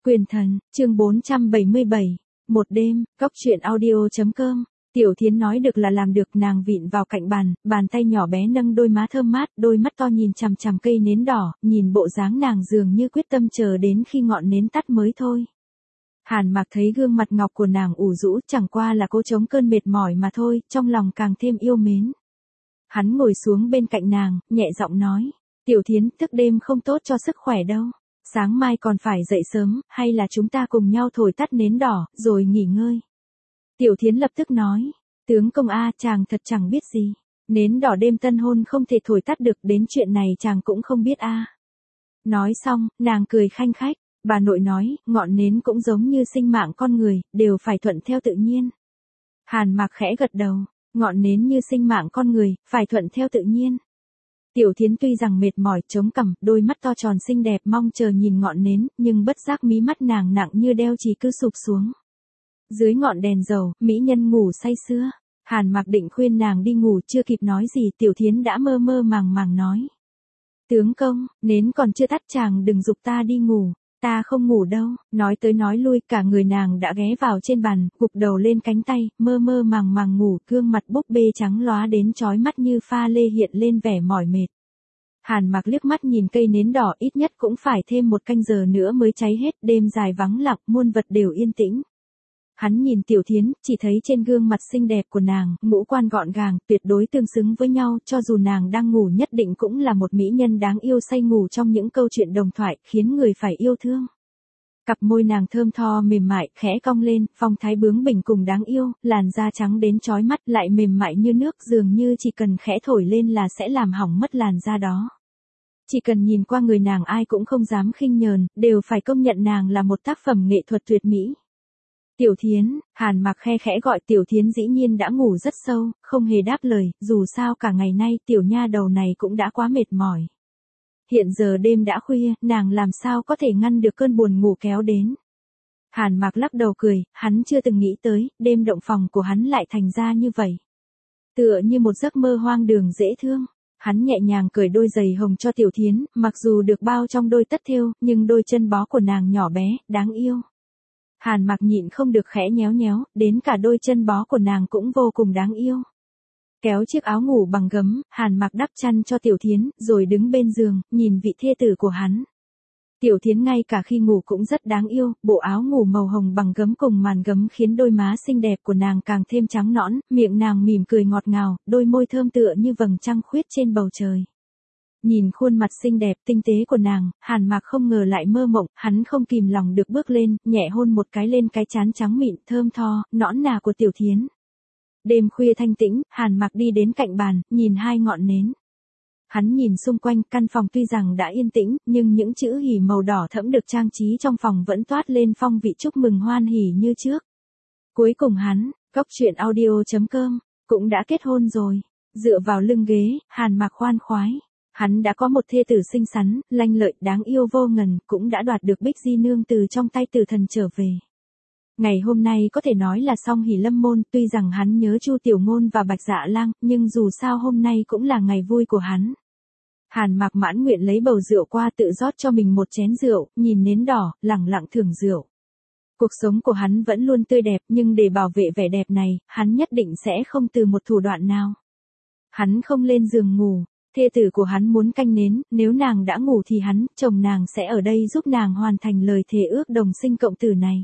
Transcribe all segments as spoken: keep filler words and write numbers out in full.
Quyền thần, chương bốn trăm bảy mươi bảy, một đêm, góc truyện audio.com. Tiểu Thiến nói được là làm được, nàng vịn vào cạnh bàn, bàn tay nhỏ bé nâng đôi má thơm mát, đôi mắt to nhìn chằm chằm cây nến đỏ, nhìn bộ dáng nàng dường như quyết tâm chờ đến khi ngọn nến tắt mới thôi. Hàn Mạc thấy gương mặt ngọc của nàng ủ rũ, chẳng qua là cố chống cơn mệt mỏi mà thôi, trong lòng càng thêm yêu mến. Hắn ngồi xuống bên cạnh nàng, nhẹ giọng nói, Tiểu Thiến, thức đêm không tốt cho sức khỏe đâu. Sáng mai còn phải dậy sớm, hay là chúng ta cùng nhau thổi tắt nến đỏ, rồi nghỉ ngơi. Tiểu Thiến lập tức nói, tướng công a, chàng thật chẳng biết gì. Nến đỏ đêm tân hôn không thể thổi tắt được, đến chuyện này chàng cũng không biết a. Nói xong, nàng cười khanh khách, bà nội nói, ngọn nến cũng giống như sinh mạng con người, đều phải thuận theo tự nhiên. Hàn Mạc khẽ gật đầu, ngọn nến như sinh mạng con người, phải thuận theo tự nhiên. Tiểu Thiến tuy rằng mệt mỏi, chống cằm, đôi mắt to tròn xinh đẹp mong chờ nhìn ngọn nến, nhưng bất giác mí mắt nàng nặng như đeo chì cứ sụp xuống. Dưới ngọn đèn dầu, mỹ nhân ngủ say sưa. Hàn Mạc định khuyên nàng đi ngủ, chưa kịp nói gì, Tiểu Thiến đã mơ mơ màng màng nói. Tướng công, nến còn chưa tắt, chàng đừng giục ta đi ngủ, ta không ngủ đâu. Nói tới nói lui, cả người nàng đã ghé vào trên bàn, gục đầu lên cánh tay, mơ mơ màng màng ngủ, gương mặt búp bê trắng lóa đến chói mắt như pha lê hiện lên vẻ mỏi mệt. Hàn Mạc liếc mắt nhìn cây nến đỏ, ít nhất cũng phải thêm một canh giờ nữa mới cháy hết, đêm dài vắng lặng, muôn vật đều yên tĩnh. Hắn nhìn Tiểu Thiến, chỉ thấy trên gương mặt xinh đẹp của nàng, ngũ quan gọn gàng, tuyệt đối tương xứng với nhau, cho dù nàng đang ngủ nhất định cũng là một mỹ nhân đáng yêu say ngủ trong những câu chuyện đồng thoại, khiến người phải yêu thương. Cặp môi nàng thơm tho mềm mại, khẽ cong lên, phong thái bướng bỉnh cùng đáng yêu, làn da trắng đến chói mắt lại mềm mại như nước, dường như chỉ cần khẽ thổi lên là sẽ làm hỏng mất làn da đó. Chỉ cần nhìn qua người nàng ai cũng không dám khinh nhờn, đều phải công nhận nàng là một tác phẩm nghệ thuật tuyệt mỹ. Tiểu Thiến, Hàn Mạc khe khẽ gọi Tiểu Thiến dĩ nhiên đã ngủ rất sâu, không hề đáp lời, dù sao cả ngày nay tiểu nha đầu này cũng đã quá mệt mỏi. Hiện giờ đêm đã khuya, nàng làm sao có thể ngăn được cơn buồn ngủ kéo đến. Hàn Mạc lắc đầu cười, hắn chưa từng nghĩ tới, đêm động phòng của hắn lại thành ra như vậy. Tựa như một giấc mơ hoang đường dễ thương. Hắn nhẹ nhàng cởi đôi giày hồng cho Tiểu Thiến, mặc dù được bao trong đôi tất thêu, nhưng đôi chân bó của nàng nhỏ bé, đáng yêu. Hàn Mạc nhịn không được khẽ nhéo nhéo, đến cả đôi chân bó của nàng cũng vô cùng đáng yêu. Kéo chiếc áo ngủ bằng gấm, Hàn Mạc đắp chăn cho Tiểu Thiến, rồi đứng bên giường, nhìn vị thê tử của hắn. Tiểu Thiến ngay cả khi ngủ cũng rất đáng yêu, bộ áo ngủ màu hồng bằng gấm cùng màn gấm khiến đôi má xinh đẹp của nàng càng thêm trắng nõn, miệng nàng mỉm cười ngọt ngào, đôi môi thơm tựa như vầng trăng khuyết trên bầu trời. Nhìn khuôn mặt xinh đẹp tinh tế của nàng, Hàn Mạc không ngờ lại mơ mộng, hắn không kìm lòng được bước lên, nhẹ hôn một cái lên cái trán trắng mịn, thơm tho, nõn nà của Tiểu Thiến. Đêm khuya thanh tĩnh, Hàn Mạc đi đến cạnh bàn, nhìn hai ngọn nến. Hắn nhìn xung quanh, căn phòng tuy rằng đã yên tĩnh, nhưng những chữ hỉ màu đỏ thẫm được trang trí trong phòng vẫn toát lên phong vị chúc mừng hoan hỉ như trước. Cuối cùng hắn, góc truyện audio.com, cũng đã kết hôn rồi. Dựa vào lưng ghế, Hàn Mạc khoan khoái. Hắn đã có một thê tử xinh xắn, lanh lợi, đáng yêu vô ngần, cũng đã đoạt được Bích Di Nương từ trong tay Tử Thần trở về. Ngày hôm nay có thể nói là song hỷ lâm môn, tuy rằng hắn nhớ Chu Tiểu Ngôn và Bạch Dạ Lang, nhưng dù sao hôm nay cũng là ngày vui của hắn. Hàn Mạc mãn nguyện lấy bầu rượu qua tự rót cho mình một chén rượu, nhìn nến đỏ, lẳng lặng thưởng rượu. Cuộc sống của hắn vẫn luôn tươi đẹp, nhưng để bảo vệ vẻ đẹp này, hắn nhất định sẽ không từ một thủ đoạn nào. Hắn không lên giường ngủ. Thê tử của hắn muốn canh nến, nếu nàng đã ngủ thì hắn, chồng nàng sẽ ở đây giúp nàng hoàn thành lời thề ước đồng sinh cộng tử này.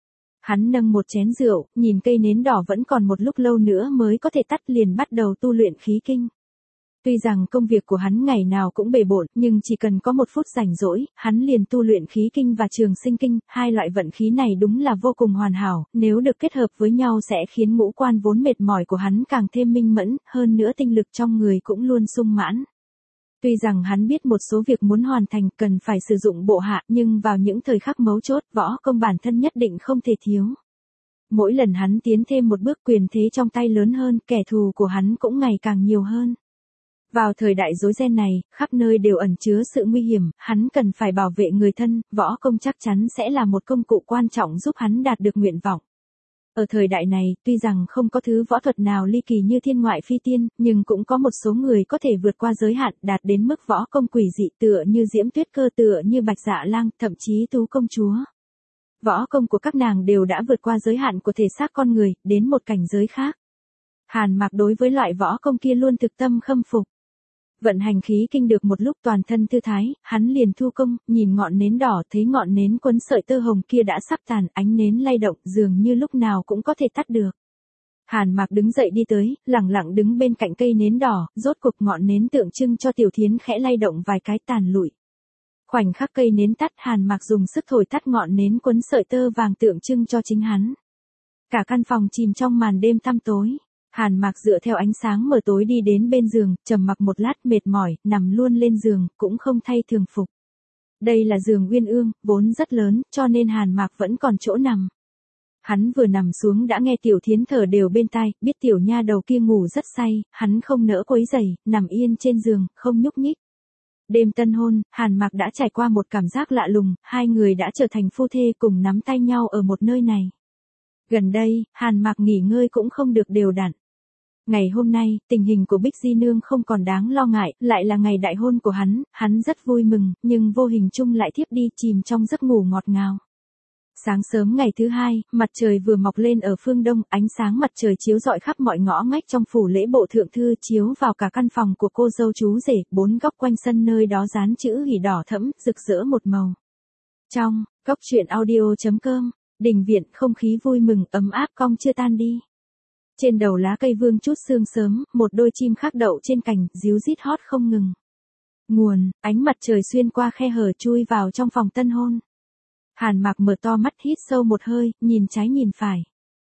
Hắn nâng một chén rượu, nhìn cây nến đỏ vẫn còn một lúc lâu nữa mới có thể tắt, liền bắt đầu tu luyện khí kinh. Tuy rằng công việc của hắn ngày nào cũng bề bộn, nhưng chỉ cần có một phút rảnh rỗi, hắn liền tu luyện khí kinh và trường sinh kinh, hai loại vận khí này đúng là vô cùng hoàn hảo, nếu được kết hợp với nhau sẽ khiến ngũ quan vốn mệt mỏi của hắn càng thêm minh mẫn, hơn nữa tinh lực trong người cũng luôn sung mãn. Tuy rằng hắn biết một số việc muốn hoàn thành cần phải sử dụng bộ hạ, nhưng vào những thời khắc mấu chốt, võ công bản thân nhất định không thể thiếu. Mỗi lần hắn tiến thêm một bước, quyền thế trong tay lớn hơn, kẻ thù của hắn cũng ngày càng nhiều hơn. Vào thời đại rối ren này, khắp nơi đều ẩn chứa sự nguy hiểm, hắn cần phải bảo vệ người thân, võ công chắc chắn sẽ là một công cụ quan trọng giúp hắn đạt được nguyện vọng. Ở thời đại này, tuy rằng không có thứ võ thuật nào ly kỳ như thiên ngoại phi tiên, nhưng cũng có một số người có thể vượt qua giới hạn, đạt đến mức võ công quỷ dị, tựa như Diễm Tuyết Cơ, tựa như Bạch Dạ Lang, thậm chí Tú công chúa. Võ công của các nàng đều đã vượt qua giới hạn của thể xác con người, đến một cảnh giới khác. Hàn Mạc đối với loại võ công kia luôn thực tâm khâm phục. Vận hành khí kinh được một lúc toàn thân thư thái, hắn liền thu công, nhìn ngọn nến đỏ thấy ngọn nến quấn sợi tơ hồng kia đã sắp tàn, ánh nến lay động dường như lúc nào cũng có thể tắt được. Hàn Mạc đứng dậy đi tới, lẳng lặng đứng bên cạnh cây nến đỏ, rốt cục ngọn nến tượng trưng cho Tiểu Thiến khẽ lay động vài cái tàn lụi. Khoảnh khắc cây nến tắt, Hàn Mạc dùng sức thổi tắt ngọn nến quấn sợi tơ vàng tượng trưng cho chính hắn. Cả căn phòng chìm trong màn đêm tăm tối. Hàn Mạc dựa theo ánh sáng mờ tối đi đến bên giường, trầm mặc một lát mệt mỏi, nằm luôn lên giường, cũng không thay thường phục. Đây là giường uyên ương, vốn rất lớn, cho nên Hàn Mạc vẫn còn chỗ nằm. Hắn vừa nằm xuống đã nghe Tiểu Thiến thở đều bên tai, biết tiểu nha đầu kia ngủ rất say, hắn không nỡ quấy rầy, nằm yên trên giường, không nhúc nhích. Đêm tân hôn, Hàn Mạc đã trải qua một cảm giác lạ lùng, hai người đã trở thành phu thê cùng nắm tay nhau ở một nơi này. Gần đây, Hàn Mạc nghỉ ngơi cũng không được đều đặn. Ngày hôm nay, tình hình của Bích Di Nương không còn đáng lo ngại, lại là ngày đại hôn của hắn, hắn rất vui mừng, nhưng vô hình chung lại thiếp đi chìm trong giấc ngủ ngọt ngào. Sáng sớm ngày thứ hai, mặt trời vừa mọc lên ở phương đông, ánh sáng mặt trời chiếu rọi khắp mọi ngõ ngách trong phủ lễ bộ thượng thư, chiếu vào cả căn phòng của cô dâu chú rể, bốn góc quanh sân nơi đó dán chữ hỉ đỏ thẫm, rực rỡ một màu. Trong, góc truyện audio.com, đình viện không khí vui mừng, ấm áp cong chưa tan đi. Trên đầu lá cây vương chút sương sớm, một đôi chim khác đậu trên cành, ríu rít hót không ngừng. Nguồn, ánh mặt trời xuyên qua khe hở chui vào trong phòng tân hôn. Hàn Mạc mở to mắt hít sâu một hơi, nhìn trái nhìn phải.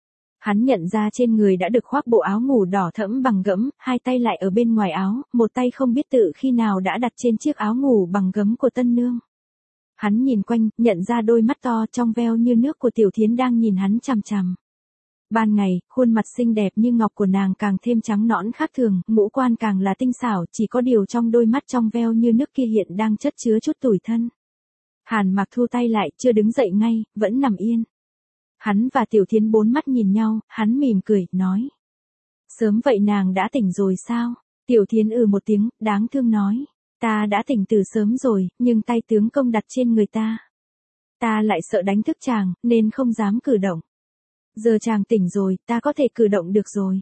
Hắn nhận ra trên người đã được khoác bộ áo ngủ đỏ thẫm bằng gẫm, hai tay lại ở bên ngoài áo, một tay không biết tự khi nào đã đặt trên chiếc áo ngủ bằng gấm của tân nương. Hắn nhìn quanh, nhận ra đôi mắt to trong veo như nước của Tiểu Thiến đang nhìn hắn chằm chằm. Ban ngày, khuôn mặt xinh đẹp như ngọc của nàng càng thêm trắng nõn khác thường, ngũ quan càng là tinh xảo, chỉ có điều trong đôi mắt trong veo như nước kia hiện đang chất chứa chút tủi thân. Hàn Mạc thu tay lại, chưa đứng dậy ngay, vẫn nằm yên. Hắn và Tiểu Thiến bốn mắt nhìn nhau, hắn mỉm cười, nói. Sớm vậy nàng đã tỉnh rồi sao? Tiểu Thiến ừ một tiếng, đáng thương nói. Ta đã tỉnh từ sớm rồi, nhưng tay tướng công đặt trên người ta. Ta lại sợ đánh thức chàng, nên không dám cử động. Giờ chàng tỉnh rồi, ta có thể cử động được rồi.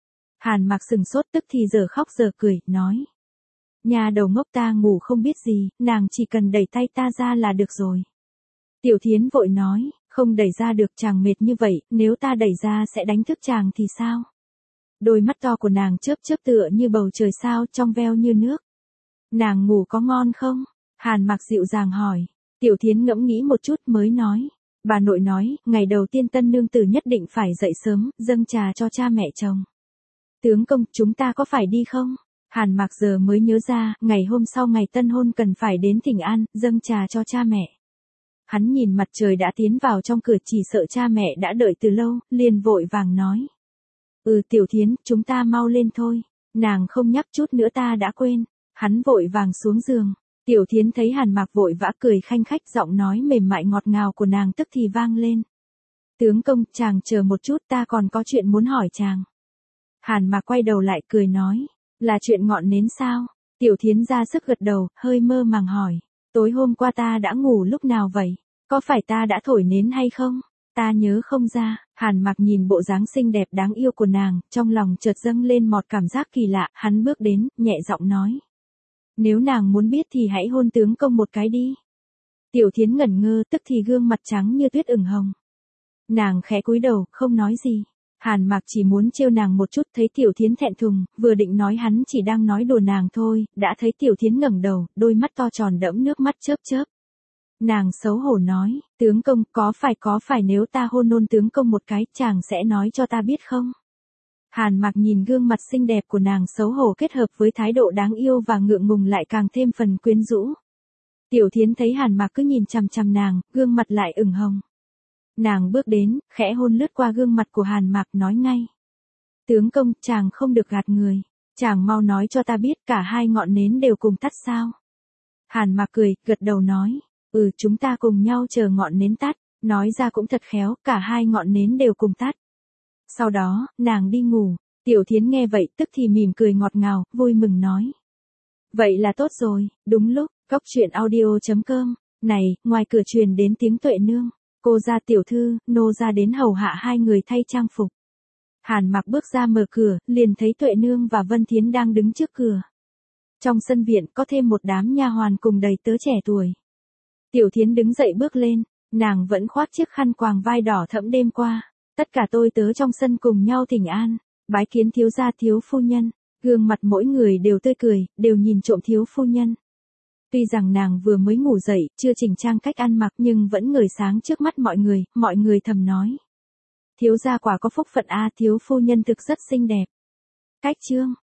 Hàn Mạc sừng sốt tức thì giờ khóc giờ cười, nói. Nhà đầu ngốc ta ngủ không biết gì, nàng chỉ cần đẩy tay ta ra là được rồi. Tiểu Thiến vội nói, không đẩy ra được chàng mệt như vậy, nếu ta đẩy ra sẽ đánh thức chàng thì sao? Đôi mắt to của nàng chớp chớp tựa như bầu trời sao trong veo như nước. Nàng ngủ có ngon không? Hàn Mạc dịu dàng hỏi. Tiểu Thiến ngẫm nghĩ một chút mới nói. Bà nội nói, ngày đầu tiên tân nương tử nhất định phải dậy sớm, dâng trà cho cha mẹ chồng. Tướng công, chúng ta có phải đi không? Hàn Mạc giờ mới nhớ ra, ngày hôm sau ngày tân hôn cần phải đến Thịnh An, dâng trà cho cha mẹ. Hắn nhìn mặt trời đã tiến vào trong cửa, chỉ sợ cha mẹ đã đợi từ lâu, liền vội vàng nói. Ừ Tiểu Thiến, chúng ta mau lên thôi. Nàng không nhắc chút nữa ta đã quên. Hắn vội vàng xuống giường. Tiểu Thiến thấy Hàn Mạc vội vã cười khanh khách, giọng nói mềm mại ngọt ngào của nàng tức thì vang lên. Tướng công, chàng chờ một chút, ta còn có chuyện muốn hỏi chàng. Hàn Mạc quay đầu lại cười nói. Là chuyện ngọn nến sao? Tiểu Thiến ra sức gật đầu, hơi mơ màng hỏi. Tối hôm qua ta đã ngủ lúc nào vậy? Có phải ta đã thổi nến hay không? Ta nhớ không ra. Hàn Mạc nhìn bộ dáng xinh đẹp đáng yêu của nàng, trong lòng chợt dâng lên một cảm giác kỳ lạ, hắn bước đến, nhẹ giọng nói. Nếu nàng muốn biết thì hãy hôn tướng công một cái đi. Tiểu Thiến ngẩn ngơ, tức thì gương mặt trắng như tuyết ửng hồng. Nàng khẽ cúi đầu, không nói gì. Hàn Mạc chỉ muốn trêu nàng một chút, thấy Tiểu Thiến thẹn thùng, vừa định nói hắn chỉ đang nói đùa nàng thôi, đã thấy Tiểu Thiến ngẩng đầu, đôi mắt to tròn đẫm nước mắt chớp chớp. Nàng xấu hổ nói, tướng công, có phải có phải nếu ta hôn nôn tướng công một cái, chàng sẽ nói cho ta biết không? Hàn Mạc nhìn gương mặt xinh đẹp của nàng xấu hổ kết hợp với thái độ đáng yêu và ngượng ngùng lại càng thêm phần quyến rũ. Tiểu Thiến thấy Hàn Mạc cứ nhìn chằm chằm nàng, gương mặt lại ửng hồng. Nàng bước đến, khẽ hôn lướt qua gương mặt của Hàn Mạc nói ngay. Tướng công, chàng không được gạt người. Chàng mau nói cho ta biết cả hai ngọn nến đều cùng tắt sao? Hàn Mạc cười, gật đầu nói. Ừ, chúng ta cùng nhau chờ ngọn nến tắt. Nói ra cũng thật khéo, cả hai ngọn nến đều cùng tắt. Sau đó, nàng đi ngủ. Tiểu Thiến nghe vậy tức thì mỉm cười ngọt ngào, vui mừng nói. Vậy là tốt rồi, đúng lúc, góc truyện audio chấm com. Này, ngoài cửa truyền đến tiếng Tuệ Nương. Cô gia tiểu thư, nô gia đến hầu hạ hai người thay trang phục. Hàn Mặc bước ra mở cửa, liền thấy Tuệ Nương và Vân Thiến đang đứng trước cửa. Trong sân viện có thêm một đám nha hoàn cùng đầy tớ trẻ tuổi. Tiểu Thiến đứng dậy bước lên, nàng vẫn khoác chiếc khăn quàng vai đỏ thẫm đêm qua. Tất cả tôi tớ trong sân cùng nhau thỉnh an, bái kiến thiếu gia thiếu phu nhân. Gương mặt mỗi người đều tươi cười, đều nhìn trộm thiếu phu nhân. Tuy rằng nàng vừa mới ngủ dậy, chưa chỉnh trang cách ăn mặc nhưng vẫn ngời sáng trước mắt mọi người, mọi người thầm nói. Thiếu gia quả có phúc phận a, thiếu phu nhân thực rất xinh đẹp. Cách chương